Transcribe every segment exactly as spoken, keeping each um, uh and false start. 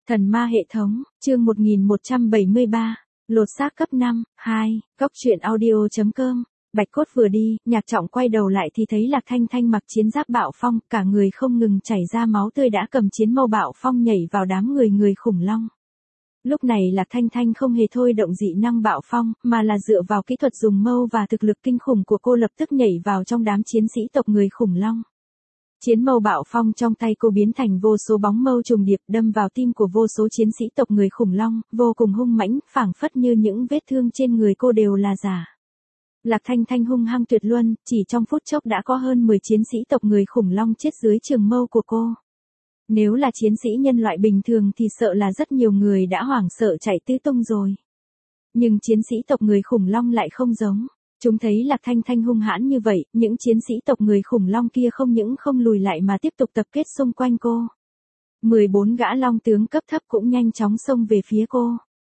Thần ma hệ thống, chương một nghìn một trăm bảy mươi ba, lột xác cấp năm, hai, góc truyện audio chấm com. Bạch cốt vừa đi, Nhạc Trọng quay đầu lại thì thấy Lạc Thanh Thanh mặc chiến giáp bạo phong, cả người không ngừng chảy ra máu tươi đã cầm chiến mâu bạo phong nhảy vào đám người người khủng long. Lúc này Lạc Thanh Thanh không hề thôi động dị năng bạo phong, mà là dựa vào kỹ thuật dùng mâu và thực lực kinh khủng của cô lập tức nhảy vào trong đám chiến sĩ tộc người khủng long. Chiến mâu bạo phong trong tay cô biến thành vô số bóng mâu trùng điệp đâm vào tim của vô số chiến sĩ tộc người khủng long, vô cùng hung mãnh, phảng phất như những vết thương trên người cô đều là giả. Lạc Thanh Thanh hung hăng tuyệt luân, chỉ trong phút chốc đã có hơn mười chiến sĩ tộc người khủng long chết dưới trường mâu của cô. Nếu là chiến sĩ nhân loại bình thường thì sợ là rất nhiều người đã hoảng sợ chạy tứ tung rồi. Nhưng chiến sĩ tộc người khủng long lại không giống. Chúng thấy Lạc Thanh Thanh hung hãn như vậy, những chiến sĩ tộc người khủng long kia không những không lùi lại mà tiếp tục tập kết xung quanh cô. mười bốn gã long tướng cấp thấp cũng nhanh chóng xông về phía cô.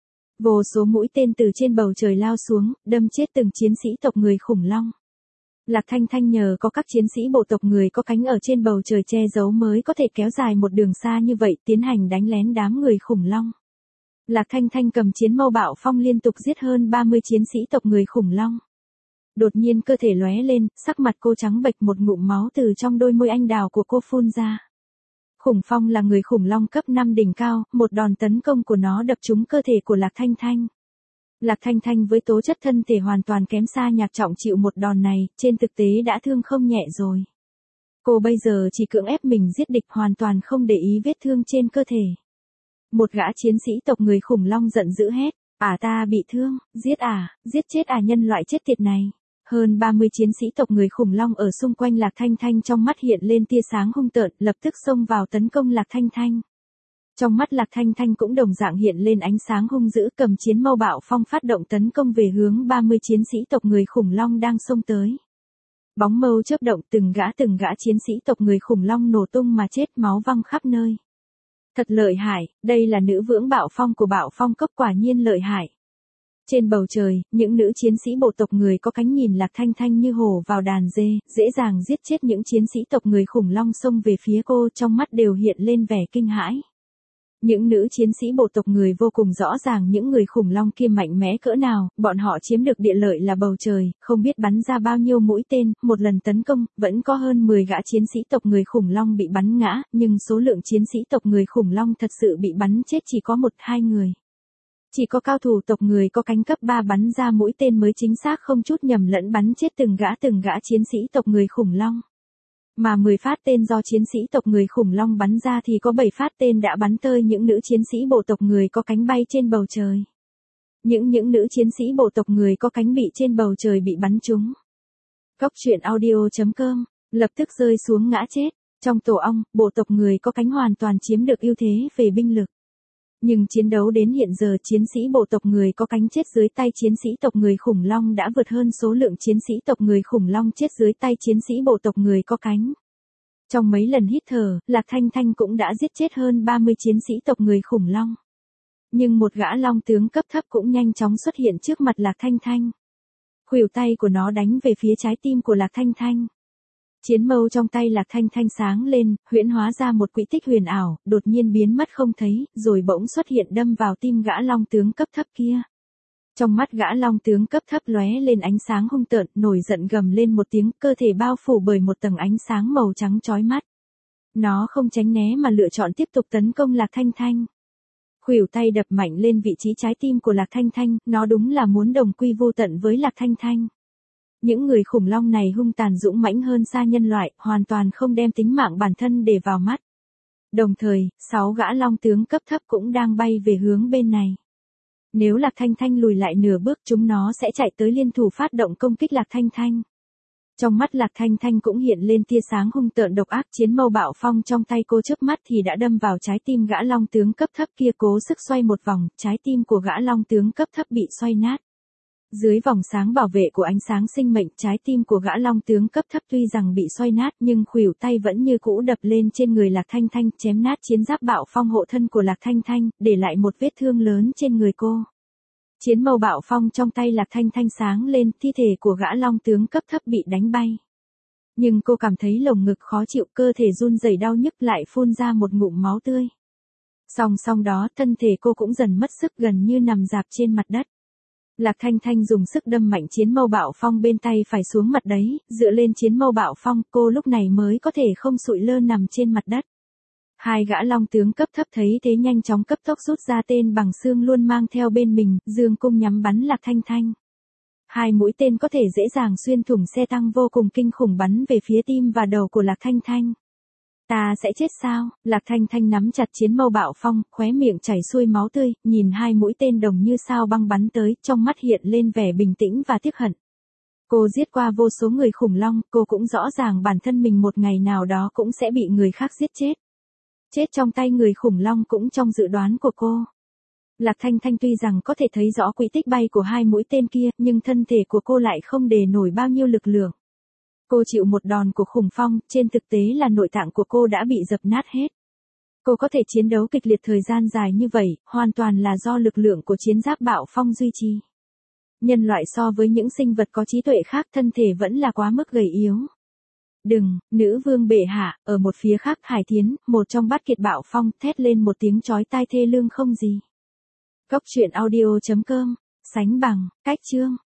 Vô số mũi tên từ trên bầu trời lao xuống, đâm chết từng chiến sĩ tộc người khủng long. Lạc Thanh Thanh nhờ có các chiến sĩ bộ tộc người có cánh ở trên bầu trời che giấu mới có thể kéo dài một đường xa như vậy tiến hành đánh lén đám người khủng long. Lạc Thanh Thanh cầm chiến mâu bạo phong liên tục giết hơn ba mươi chiến sĩ tộc người khủng long. Đột nhiên cơ thể lóe lên, sắc mặt cô trắng bệch, một ngụm máu từ trong đôi môi anh đào của cô phun ra. Khủng phong là người khủng long cấp năm đỉnh cao, một đòn tấn công của nó đập trúng cơ thể của Lạc Thanh Thanh. Lạc Thanh Thanh với tố chất thân thể hoàn toàn kém xa Nhạc Trọng chịu một đòn này, trên thực tế đã thương không nhẹ rồi. Cô bây giờ chỉ cưỡng ép mình giết địch, hoàn toàn không để ý vết thương trên cơ thể. Một gã chiến sĩ tộc người khủng long giận dữ hét, "À, ta bị thương, giết à, giết chết à nhân loại chết tiệt này." Hơn ba mươi chiến sĩ tộc người khủng long ở xung quanh Lạc Thanh Thanh trong mắt hiện lên tia sáng hung tợn, lập tức xông vào tấn công Lạc Thanh Thanh. Trong mắt Lạc Thanh Thanh cũng đồng dạng hiện lên ánh sáng hung dữ, cầm chiến mâu bạo phong phát động tấn công về hướng ba mươi chiến sĩ tộc người khủng long đang xông tới. Bóng mâu chớp động, từng gã từng gã chiến sĩ tộc người khủng long nổ tung mà chết, máu văng khắp nơi. Thật lợi hại, đây là nữ vương bạo phong của bạo phong cốc, quả nhiên lợi hại. Trên bầu trời, những nữ chiến sĩ bộ tộc người có cánh nhìn Lạc Thanh Thanh như hổ vào đàn dê, dễ dàng giết chết những chiến sĩ tộc người khủng long xông về phía cô, trong mắt đều hiện lên vẻ kinh hãi. Những nữ chiến sĩ bộ tộc người vô cùng rõ ràng những người khủng long kia mạnh mẽ cỡ nào, bọn họ chiếm được địa lợi là bầu trời, không biết bắn ra bao nhiêu mũi tên, một lần tấn công, vẫn có hơn mười gã chiến sĩ tộc người khủng long bị bắn ngã, nhưng số lượng chiến sĩ tộc người khủng long thật sự bị bắn chết chỉ có một hai người. Chỉ có cao thủ tộc người có cánh cấp ba bắn ra mũi tên mới chính xác không chút nhầm lẫn bắn chết từng gã từng gã chiến sĩ tộc người khủng long. Mà mười phát tên do chiến sĩ tộc người khủng long bắn ra thì có bảy phát tên đã bắn tơi những nữ chiến sĩ bộ tộc người có cánh bay trên bầu trời. Những những nữ chiến sĩ bộ tộc người có cánh bị trên bầu trời bị bắn trúng. Góc truyện audio chấm com, lập tức rơi xuống ngã chết. Trong tổ ong, bộ tộc người có cánh hoàn toàn chiếm được ưu thế về binh lực. Nhưng chiến đấu đến hiện giờ, chiến sĩ bộ tộc người có cánh chết dưới tay chiến sĩ tộc người khủng long đã vượt hơn số lượng chiến sĩ tộc người khủng long chết dưới tay chiến sĩ bộ tộc người có cánh. Trong mấy lần hít thở, Lạc Thanh Thanh cũng đã giết chết hơn ba mươi chiến sĩ tộc người khủng long. Nhưng một gã long tướng cấp thấp cũng nhanh chóng xuất hiện trước mặt Lạc Thanh Thanh. Khuỷu tay của nó đánh về phía trái tim của Lạc Thanh Thanh. Chiến mâu trong tay Lạc Thanh Thanh sáng lên, huyễn hóa ra một quỹ tích huyền ảo, đột nhiên biến mất không thấy, rồi bỗng xuất hiện đâm vào tim gã long tướng cấp thấp kia. Trong mắt gã long tướng cấp thấp lóe lên ánh sáng hung tợn, nổi giận gầm lên một tiếng, cơ thể bao phủ bởi một tầng ánh sáng màu trắng chói mắt. Nó không tránh né mà lựa chọn tiếp tục tấn công Lạc Thanh Thanh. Khuỷu tay đập mạnh lên vị trí trái tim của Lạc Thanh Thanh, nó đúng là muốn đồng quy vô tận với Lạc Thanh Thanh. Những người khủng long này hung tàn dũng mãnh hơn xa nhân loại, hoàn toàn không đem tính mạng bản thân để vào mắt. Đồng thời, sáu gã long tướng cấp thấp cũng đang bay về hướng bên này. Nếu Lạc Thanh Thanh lùi lại nửa bước, chúng nó sẽ chạy tới liên thủ phát động công kích Lạc Thanh Thanh. Trong mắt Lạc Thanh Thanh cũng hiện lên tia sáng hung tợn độc ác, chiến mâu bạo phong trong tay cô chớp mắt thì đã đâm vào trái tim gã long tướng cấp thấp kia, cố sức xoay một vòng, trái tim của gã long tướng cấp thấp bị xoay nát. Dưới vòng sáng bảo vệ của ánh sáng sinh mệnh, trái tim của gã long tướng cấp thấp tuy rằng bị xoay nát nhưng khuỷu tay vẫn như cũ đập lên trên người Lạc Thanh Thanh, chém nát chiến giáp bạo phong hộ thân của Lạc Thanh Thanh, để lại một vết thương lớn trên người cô. Chiến mâu bạo phong trong tay Lạc Thanh Thanh sáng lên, thi thể của gã long tướng cấp thấp bị đánh bay. Nhưng cô cảm thấy lồng ngực khó chịu, cơ thể run rẩy đau nhức, lại phun ra một ngụm máu tươi. Song song đó, thân thể cô cũng dần mất sức gần như nằm rạp trên mặt đất. Lạc Thanh Thanh dùng sức đâm mạnh chiến mâu bạo phong bên tay phải xuống mặt đấy, dựa lên chiến mâu bạo phong, cô lúc này mới có thể không sụi lơ nằm trên mặt đất. Hai gã long tướng cấp thấp thấy thế nhanh chóng cấp tốc rút ra tên bằng xương luôn mang theo bên mình, dương cung nhắm bắn Lạc Thanh Thanh. Hai mũi tên có thể dễ dàng xuyên thủng xe tăng vô cùng kinh khủng bắn về phía tim và đầu của Lạc Thanh Thanh. Ta sẽ chết sao? Lạc Thanh Thanh nắm chặt chiến mâu bạo phong, khóe miệng chảy xuôi máu tươi, nhìn hai mũi tên đồng như sao băng bắn tới, trong mắt hiện lên vẻ bình tĩnh và tiếc hận. Cô giết qua vô số người khủng long, cô cũng rõ ràng bản thân mình một ngày nào đó cũng sẽ bị người khác giết chết. Chết trong tay người khủng long cũng trong dự đoán của cô. Lạc Thanh Thanh tuy rằng có thể thấy rõ quỹ tích bay của hai mũi tên kia, nhưng thân thể của cô lại không đè nổi bao nhiêu lực lượng. Cô chịu một đòn của khủng phong, trên thực tế là nội tạng của cô đã bị dập nát hết. Cô có thể chiến đấu kịch liệt thời gian dài như vậy, hoàn toàn là do lực lượng của chiến giáp bạo phong duy trì. Nhân loại so với những sinh vật có trí tuệ khác thân thể vẫn là quá mức gầy yếu. Đừng, nữ vương bệ hạ, ở một phía khác Hải Thiến, một trong bát kiệt bạo phong, thét lên một tiếng chói tai thê lương không gì. Cốc truyện audio chấm com, sánh bằng, cách chương.